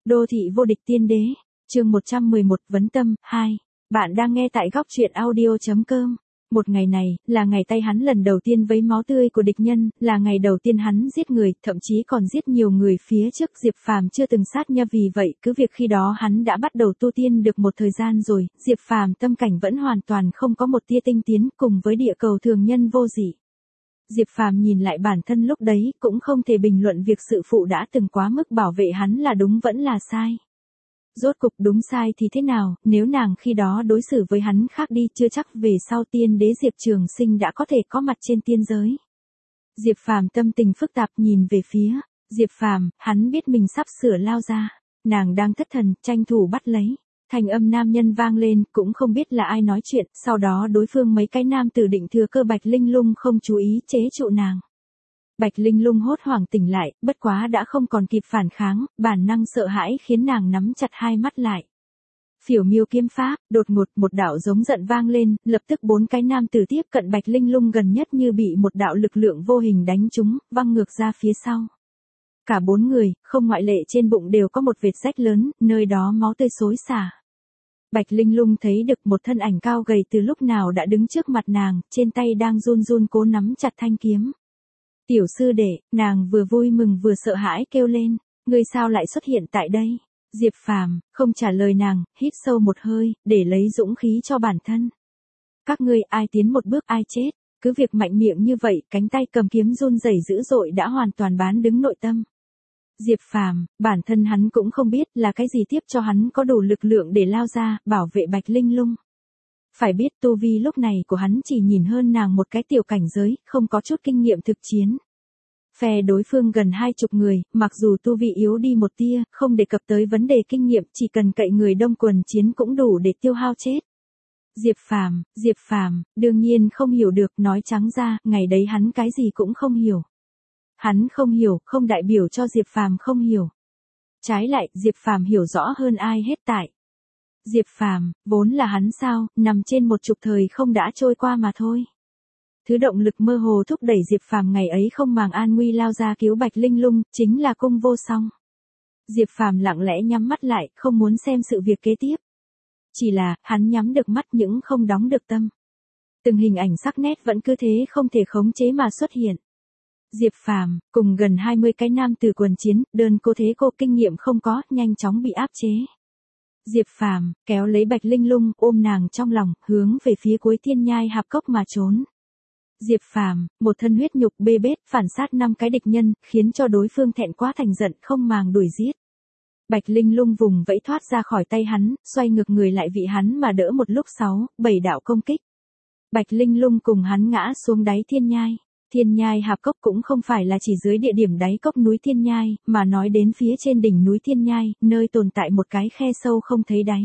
Đô thị vô địch tiên đế, chương 111 vấn tâm, 2. Bạn đang nghe tại góc truyện audio.com. Một ngày này, là ngày tay hắn lần đầu tiên với máu tươi của địch nhân, là ngày đầu tiên hắn giết người, thậm chí còn giết nhiều người phía trước Diệp Phàm chưa từng sát nha, vì vậy cứ việc khi đó hắn đã bắt đầu tu tiên được một thời gian rồi, Diệp Phàm tâm cảnh vẫn hoàn toàn không có một tia tinh tiến, cùng với địa cầu thường nhân vô dị. Diệp Phàm nhìn lại bản thân lúc đấy, cũng không thể bình luận việc sự phụ đã từng quá mức bảo vệ hắn là đúng vẫn là sai. Rốt cục đúng sai thì thế nào, nếu nàng khi đó đối xử với hắn khác đi, chưa chắc về sau tiên đế Diệp Trường Sinh đã có thể có mặt trên tiên giới. Diệp Phàm tâm tình phức tạp nhìn về phía Diệp Phàm, hắn biết mình sắp sửa lao ra, nàng đang thất thần, tranh thủ bắt lấy. Thành âm nam nhân vang lên, cũng không biết là ai nói chuyện, sau đó đối phương mấy cái nam tử định thừa cơ Bạch Linh Lung không chú ý chế trụ nàng. Bạch Linh Lung hốt hoảng tỉnh lại, bất quá đã không còn kịp phản kháng, bản năng sợ hãi khiến nàng nắm chặt hai mắt lại. Phiểu miêu kiếm pháp, đột ngột một đạo giống giận vang lên, lập tức bốn cái nam tử tiếp cận Bạch Linh Lung gần nhất như bị một đạo lực lượng vô hình đánh trúng, văng ngược ra phía sau. Cả bốn người, không ngoại lệ trên bụng đều có một vệt rách lớn, nơi đó máu tươi xối xả. Bạch Linh Lung thấy được một thân ảnh cao gầy từ lúc nào đã đứng trước mặt nàng, trên tay đang run run cố nắm chặt thanh kiếm. Tiểu sư đệ, nàng vừa vui mừng vừa sợ hãi kêu lên, ngươi sao lại xuất hiện tại đây? Diệp Phàm không trả lời nàng, hít sâu một hơi, để lấy dũng khí cho bản thân. Các ngươi ai tiến một bước ai chết, cứ việc mạnh miệng như vậy, cánh tay cầm kiếm run rẩy dữ dội đã hoàn toàn bán đứng nội tâm. Diệp Phàm, bản thân hắn cũng không biết là cái gì tiếp cho hắn có đủ lực lượng để lao ra, bảo vệ Bạch Linh Lung. Phải biết tu vi lúc này của hắn chỉ nhìn hơn nàng một cái tiểu cảnh giới, không có chút kinh nghiệm thực chiến. Phe đối phương gần 20 người, mặc dù tu vi yếu đi một tia, không đề cập tới vấn đề kinh nghiệm, chỉ cần cậy người đông quần chiến cũng đủ để tiêu hao chết. Diệp Phàm, đương nhiên không hiểu được, nói trắng ra, ngày đấy hắn cái gì cũng không hiểu. Hắn không hiểu, không đại biểu cho Diệp Phàm không hiểu. Trái lại, Diệp Phàm hiểu rõ hơn ai hết tại. Diệp Phàm, vốn là hắn sao, nằm trên một chục thời không đã trôi qua mà thôi. Thứ động lực mơ hồ thúc đẩy Diệp Phàm ngày ấy không màng an nguy lao ra cứu Bạch Linh Lung, chính là cung vô song. Diệp Phàm lặng lẽ nhắm mắt lại, không muốn xem sự việc kế tiếp. Chỉ là, hắn nhắm được mắt nhưng không đóng được tâm. Từng hình ảnh sắc nét vẫn cứ thế không thể khống chế mà xuất hiện. Diệp Phàm cùng gần 20 cái nam tử quần chiến, đơn cô thế cô kinh nghiệm không có, nhanh chóng bị áp chế. Diệp Phàm kéo lấy Bạch Linh Lung, ôm nàng trong lòng, hướng về phía cuối thiên nhai hạp cốc mà trốn. Diệp Phàm, một thân huyết nhục bê bết, phản sát 5 cái địch nhân, khiến cho đối phương thẹn quá thành giận, không màng đuổi giết. Bạch Linh Lung vùng vẫy thoát ra khỏi tay hắn, xoay ngược người lại vị hắn mà đỡ một lúc 6-7 đạo công kích. Bạch Linh Lung cùng hắn ngã xuống đáy thiên nhai. Thiên nhai hạp cốc cũng không phải là chỉ dưới địa điểm đáy cốc núi thiên nhai, mà nói đến phía trên đỉnh núi thiên nhai, nơi tồn tại một cái khe sâu không thấy đáy.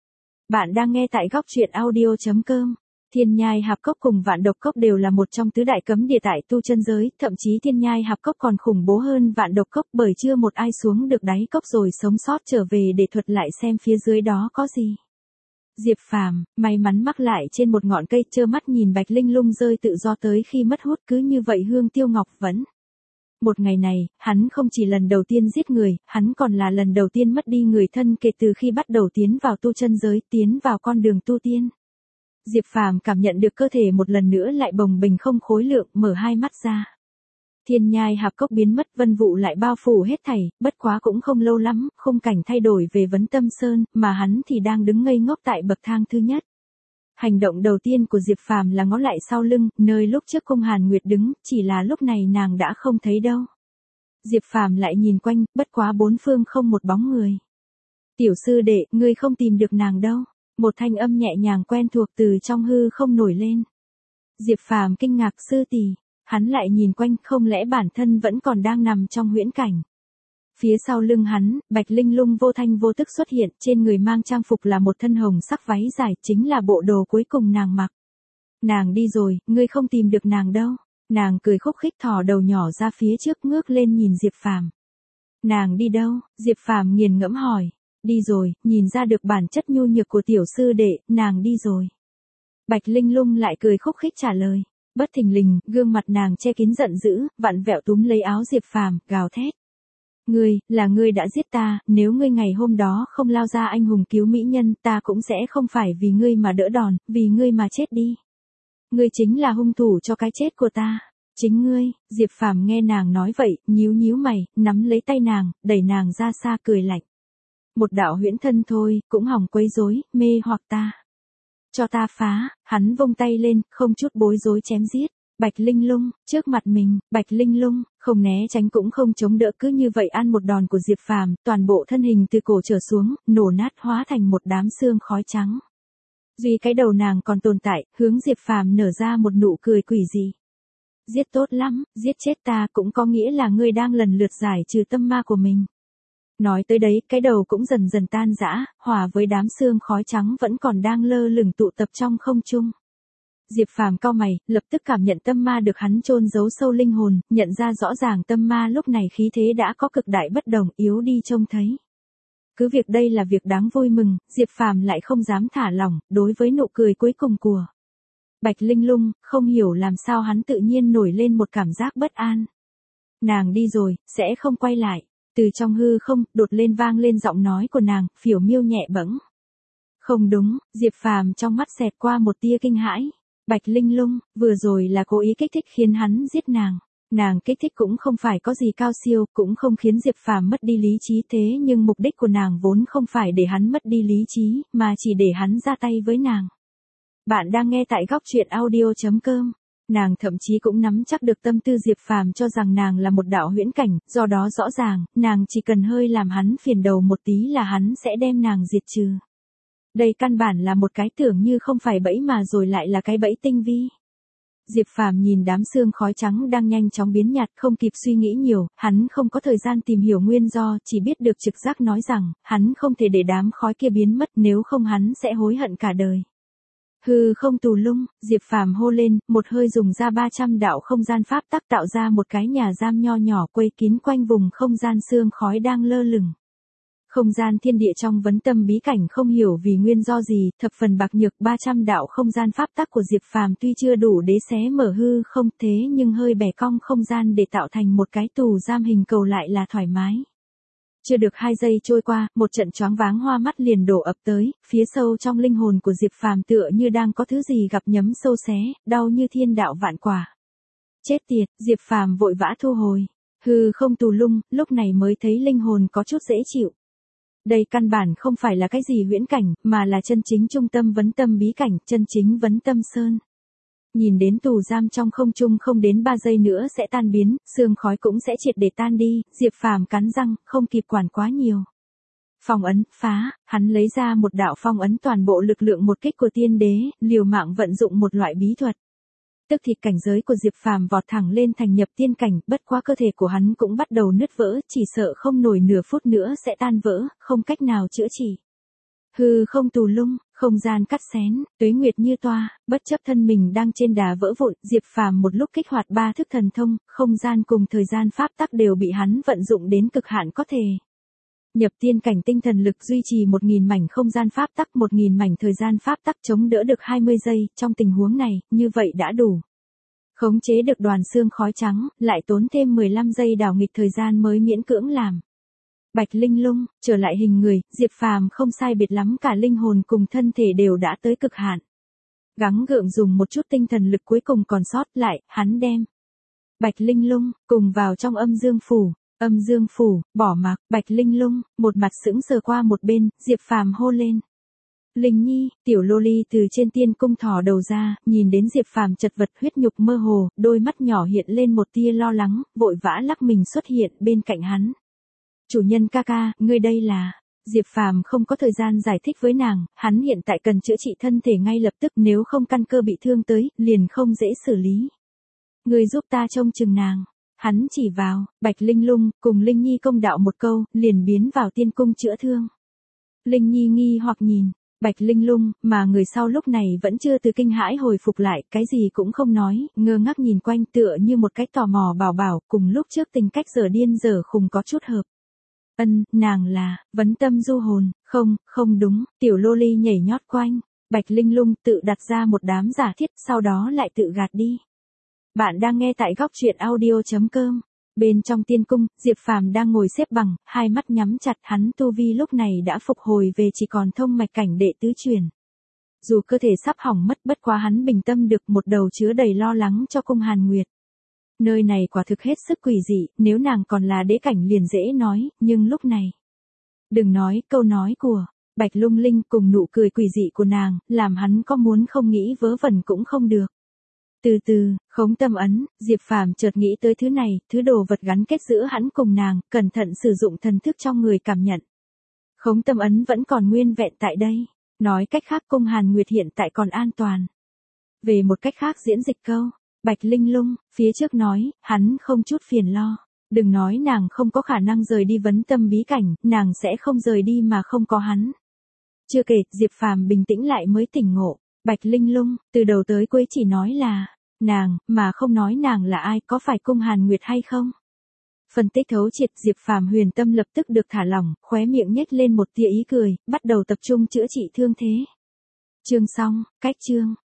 Bạn đang nghe tại góc truyện audio.com. Thiên nhai hạp cốc cùng vạn độc cốc đều là một trong tứ đại cấm địa tại tu chân giới, thậm chí thiên nhai hạp cốc còn khủng bố hơn vạn độc cốc, bởi chưa một ai xuống được đáy cốc rồi sống sót trở về để thuật lại xem phía dưới đó có gì. Diệp Phàm may mắn mắc lại trên một ngọn cây, trơ mắt nhìn Bạch Linh Lung rơi tự do tới khi mất hút, cứ như vậy Hương Tiêu Ngọc vẫn. Một ngày này, hắn không chỉ lần đầu tiên giết người, hắn còn là lần đầu tiên mất đi người thân kể từ khi bắt đầu tiến vào tu chân giới, tiến vào con đường tu tiên. Diệp Phàm cảm nhận được cơ thể một lần nữa lại bồng bềnh không khối lượng, mở hai mắt ra. Thiên nhai hạp cốc biến mất, vân vụ lại bao phủ hết thảy, bất quá cũng không lâu lắm, khung cảnh thay đổi về Vấn Tâm Sơn, mà hắn thì đang đứng ngây ngốc tại bậc thang thứ nhất. Hành động đầu tiên của Diệp Phàm là ngó lại sau lưng, nơi lúc trước Cung Hàn Nguyệt đứng, chỉ là lúc này nàng đã không thấy đâu. Diệp Phàm lại nhìn quanh, bất quá bốn phương không một bóng người. Tiểu sư đệ, ngươi không tìm được nàng đâu. Một thanh âm nhẹ nhàng quen thuộc từ trong hư không nổi lên. Diệp Phàm kinh ngạc, sư tỷ. Hắn lại nhìn quanh, không lẽ bản thân vẫn còn đang nằm trong huyễn cảnh. Phía sau lưng hắn, Bạch Linh Lung vô thanh vô tức xuất hiện, trên người mang trang phục là một thân hồng sắc váy dài, chính là bộ đồ cuối cùng nàng mặc. Nàng đi rồi, ngươi không tìm được nàng đâu. Nàng cười khúc khích thò đầu nhỏ ra phía trước, ngước lên nhìn Diệp Phàm. Nàng đi đâu? Diệp Phàm nghiền ngẫm hỏi. Đi rồi, nhìn ra được bản chất nhu nhược của tiểu sư đệ, nàng đi rồi. Bạch Linh Lung lại cười khúc khích trả lời. Bất thình lình, gương mặt nàng che kín giận dữ, vặn vẹo túm lấy áo Diệp Phàm, gào thét. là ngươi đã giết ta, nếu ngươi ngày hôm đó không lao ra anh hùng cứu mỹ nhân, ta cũng sẽ không phải vì ngươi mà đỡ đòn, vì ngươi mà chết đi. Ngươi chính là hung thủ cho cái chết của ta. Chính ngươi. Diệp Phàm nghe nàng nói vậy, nhíu nhíu mày, nắm lấy tay nàng, đẩy nàng ra xa cười lạnh. Một đạo huyễn thân thôi, cũng hỏng quấy rối, mê hoặc ta. Cho ta phá. Hắn vung tay lên, không chút bối rối chém giết. Bạch Linh Lung, trước mặt mình, Bạch Linh Lung, không né tránh cũng không chống đỡ, cứ như vậy ăn một đòn của Diệp Phàm, toàn bộ thân hình từ cổ trở xuống, nổ nát hóa thành một đám xương khói trắng. Duy cái đầu nàng còn tồn tại, hướng Diệp Phàm nở ra một nụ cười quỷ dị. Giết tốt lắm, giết chết ta cũng có nghĩa là ngươi đang lần lượt giải trừ tâm ma của mình. Nói tới đấy, cái đầu cũng dần dần tan rã, hòa với đám xương khói trắng vẫn còn đang lơ lửng tụ tập trong không trung. Diệp Phàm cau mày, lập tức cảm nhận tâm ma được hắn chôn giấu sâu linh hồn, nhận ra rõ ràng tâm ma lúc này khí thế đã có cực đại bất đồng, yếu đi trông thấy. Cứ việc đây là việc đáng vui mừng, Diệp Phàm lại không dám thả lỏng, đối với nụ cười cuối cùng của Bạch Linh Lung, không hiểu làm sao hắn tự nhiên nổi lên một cảm giác bất an. Nàng đi rồi, sẽ không quay lại. Từ trong hư không, đột lên vang lên giọng nói của nàng, phiểu miêu nhẹ bẫng. Không đúng, Diệp Phàm trong mắt xẹt qua một tia kinh hãi. Bạch Linh Lung, vừa rồi là cố ý kích thích khiến hắn giết nàng. Nàng kích thích cũng không phải có gì cao siêu, cũng không khiến Diệp Phàm mất đi lý trí, thế nhưng mục đích của nàng vốn không phải để hắn mất đi lý trí, mà chỉ để hắn ra tay với nàng. Bạn đang nghe tại góc truyện audio.com. Nàng thậm chí cũng nắm chắc được tâm tư Diệp Phàm cho rằng nàng là một đạo huyễn cảnh, do đó rõ ràng, nàng chỉ cần hơi làm hắn phiền đầu một tí là hắn sẽ đem nàng diệt trừ. Đây căn bản là một cái tưởng như không phải bẫy mà rồi lại là cái bẫy tinh vi. Diệp Phàm nhìn đám xương khói trắng đang nhanh chóng biến nhạt, không kịp suy nghĩ nhiều, hắn không có thời gian tìm hiểu nguyên do, chỉ biết được trực giác nói rằng, hắn không thể để đám khói kia biến mất, nếu không hắn sẽ hối hận cả đời. Hư không tù lung, Diệp Phàm hô lên, một hơi dùng ra 300 đạo không gian pháp tắc tạo ra một cái nhà giam nho nhỏ quây kín quanh vùng không gian xương khói đang lơ lửng. Không gian thiên địa trong vấn tâm bí cảnh không hiểu vì nguyên do gì, thập phần bạc nhược, 300 đạo không gian pháp tắc của Diệp Phàm tuy chưa đủ để xé mở hư không, thế nhưng hơi bẻ cong không gian để tạo thành một cái tù giam hình cầu lại là thoải mái. Chưa được 2 giây trôi qua, một trận choáng váng hoa mắt liền đổ ập tới, phía sâu trong linh hồn của Diệp Phàm tựa như đang có thứ gì gặp nhấm sâu xé, đau như thiên đạo vạn quả. Chết tiệt, Diệp Phàm vội vã thu hồi. Hư không tù lung, lúc này mới thấy linh hồn có chút dễ chịu. Đây căn bản không phải là cái gì huyễn cảnh, mà là chân chính trung tâm vấn tâm bí cảnh, chân chính vấn tâm sơn. Nhìn đến tù giam trong không trung không đến 3 giây nữa sẽ tan biến, sương khói cũng sẽ triệt để tan đi, Diệp Phàm cắn răng, không kịp quản quá nhiều. Phong ấn, phá, hắn lấy ra một đạo phong ấn toàn bộ lực lượng một kích của tiên đế, liều mạng vận dụng một loại bí thuật. Tức thì cảnh giới của Diệp Phàm vọt thẳng lên thành nhập tiên cảnh, bất quá cơ thể của hắn cũng bắt đầu nứt vỡ, chỉ sợ không nổi nửa phút nữa sẽ tan vỡ, không cách nào chữa trị. Hư không tù lung, không gian cắt xén, tuế nguyệt như toa, bất chấp thân mình đang trên đà vỡ vụn, Diệp Phàm một lúc kích hoạt 3 thức thần thông, không gian cùng thời gian pháp tắc đều bị hắn vận dụng đến cực hạn có thể. Nhập tiên cảnh tinh thần lực duy trì 1000 mảnh không gian pháp tắc, 1000 mảnh thời gian pháp tắc chống đỡ được 20 giây, trong tình huống này, như vậy đã đủ. Khống chế được đoàn xương khói trắng, lại tốn thêm 15 giây đảo nghịch thời gian mới miễn cưỡng làm. Bạch Linh Lung, trở lại hình người, Diệp Phàm không sai biệt lắm cả linh hồn cùng thân thể đều đã tới cực hạn. Gắng gượng dùng một chút tinh thần lực cuối cùng còn sót lại, hắn đem Bạch Linh Lung cùng vào trong âm dương phủ. Âm dương phủ, bỏ mặc, Bạch Linh Lung, một mặt sững sờ qua một bên, Diệp Phàm hô lên. Linh Nhi, tiểu lô ly từ trên tiên cung thò đầu ra, nhìn đến Diệp Phàm chật vật huyết nhục mơ hồ, đôi mắt nhỏ hiện lên một tia lo lắng, vội vã lắc mình xuất hiện bên cạnh hắn. Chủ nhân ca ca, ngươi đây là... Diệp Phàm không có thời gian giải thích với nàng, hắn hiện tại cần chữa trị thân thể ngay lập tức, nếu không căn cơ bị thương tới, liền không dễ xử lý. Ngươi giúp ta trông chừng nàng. Hắn chỉ vào, Bạch Linh Lung, cùng Linh Nhi công đạo một câu, liền biến vào tiên cung chữa thương. Linh Nhi nghi hoặc nhìn, Bạch Linh Lung, mà người sau lúc này vẫn chưa từ kinh hãi hồi phục lại, cái gì cũng không nói, ngơ ngác nhìn quanh tựa như một cách tò mò bảo bảo, cùng lúc trước tình cách dở điên dở khùng có chút hợp. Nàng là, vấn tâm du hồn, không đúng, tiểu lô ly nhảy nhót quanh, Bạch Linh Lung tự đặt ra một đám giả thiết, sau đó lại tự gạt đi. Bạn đang nghe tại góc truyện audio.com. Bên trong tiên cung, Diệp Phàm đang ngồi xếp bằng, hai mắt nhắm chặt, hắn tu vi lúc này đã phục hồi về chỉ còn thông mạch cảnh đệ tứ truyền. Dù cơ thể sắp hỏng mất, bất quá hắn bình tâm được, một đầu chứa đầy lo lắng cho cung Hàn Nguyệt. Nơi này quả thực hết sức quỷ dị, nếu nàng còn là đế cảnh liền dễ nói, nhưng lúc này. Đừng nói, câu nói của Bạch Lung Linh cùng nụ cười quỷ dị của nàng, làm hắn có muốn không nghĩ vớ vẩn cũng không được. Từ từ, khống tâm ấn, Diệp Phàm chợt nghĩ tới thứ này, thứ đồ vật gắn kết giữa hắn cùng nàng, cẩn thận sử dụng thần thức trong người cảm nhận. Khống tâm ấn vẫn còn nguyên vẹn tại đây, nói cách khác cung Hàn Nguyệt hiện tại còn an toàn. Về một cách khác diễn dịch câu, Bạch Linh Lung, phía trước nói, hắn không chút phiền lo. Đừng nói nàng không có khả năng rời đi vấn tâm bí cảnh, nàng sẽ không rời đi mà không có hắn. Chưa kể, Diệp Phàm bình tĩnh lại mới tỉnh ngộ. Bạch Linh Lung, từ đầu tới cuối chỉ nói là nàng, mà không nói nàng là ai, có phải cung Hàn Nguyệt hay không? Phân tích thấu triệt, Diệp Phàm huyền tâm lập tức được thả lỏng, khóe miệng nhếch lên một tia ý cười, bắt đầu tập trung chữa trị thương thế. Chương xong, cách chương.